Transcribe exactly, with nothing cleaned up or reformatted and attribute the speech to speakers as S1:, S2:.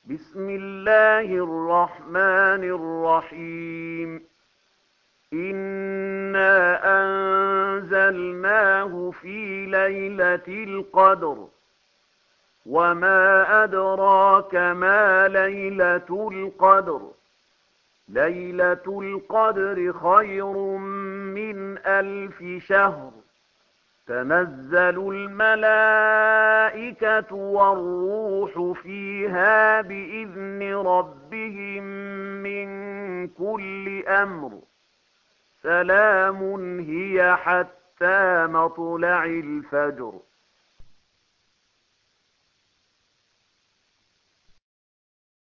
S1: بسم الله الرحمن الرحيم إنا أنزلناه في ليلة القدر وما أدراك ما ليلة القدر ليلة القدر خير من ألف شهر تنزل الملائكة والروح فيها بإذن ربهم من كل أمر سلام هي حتى مطلع الفجر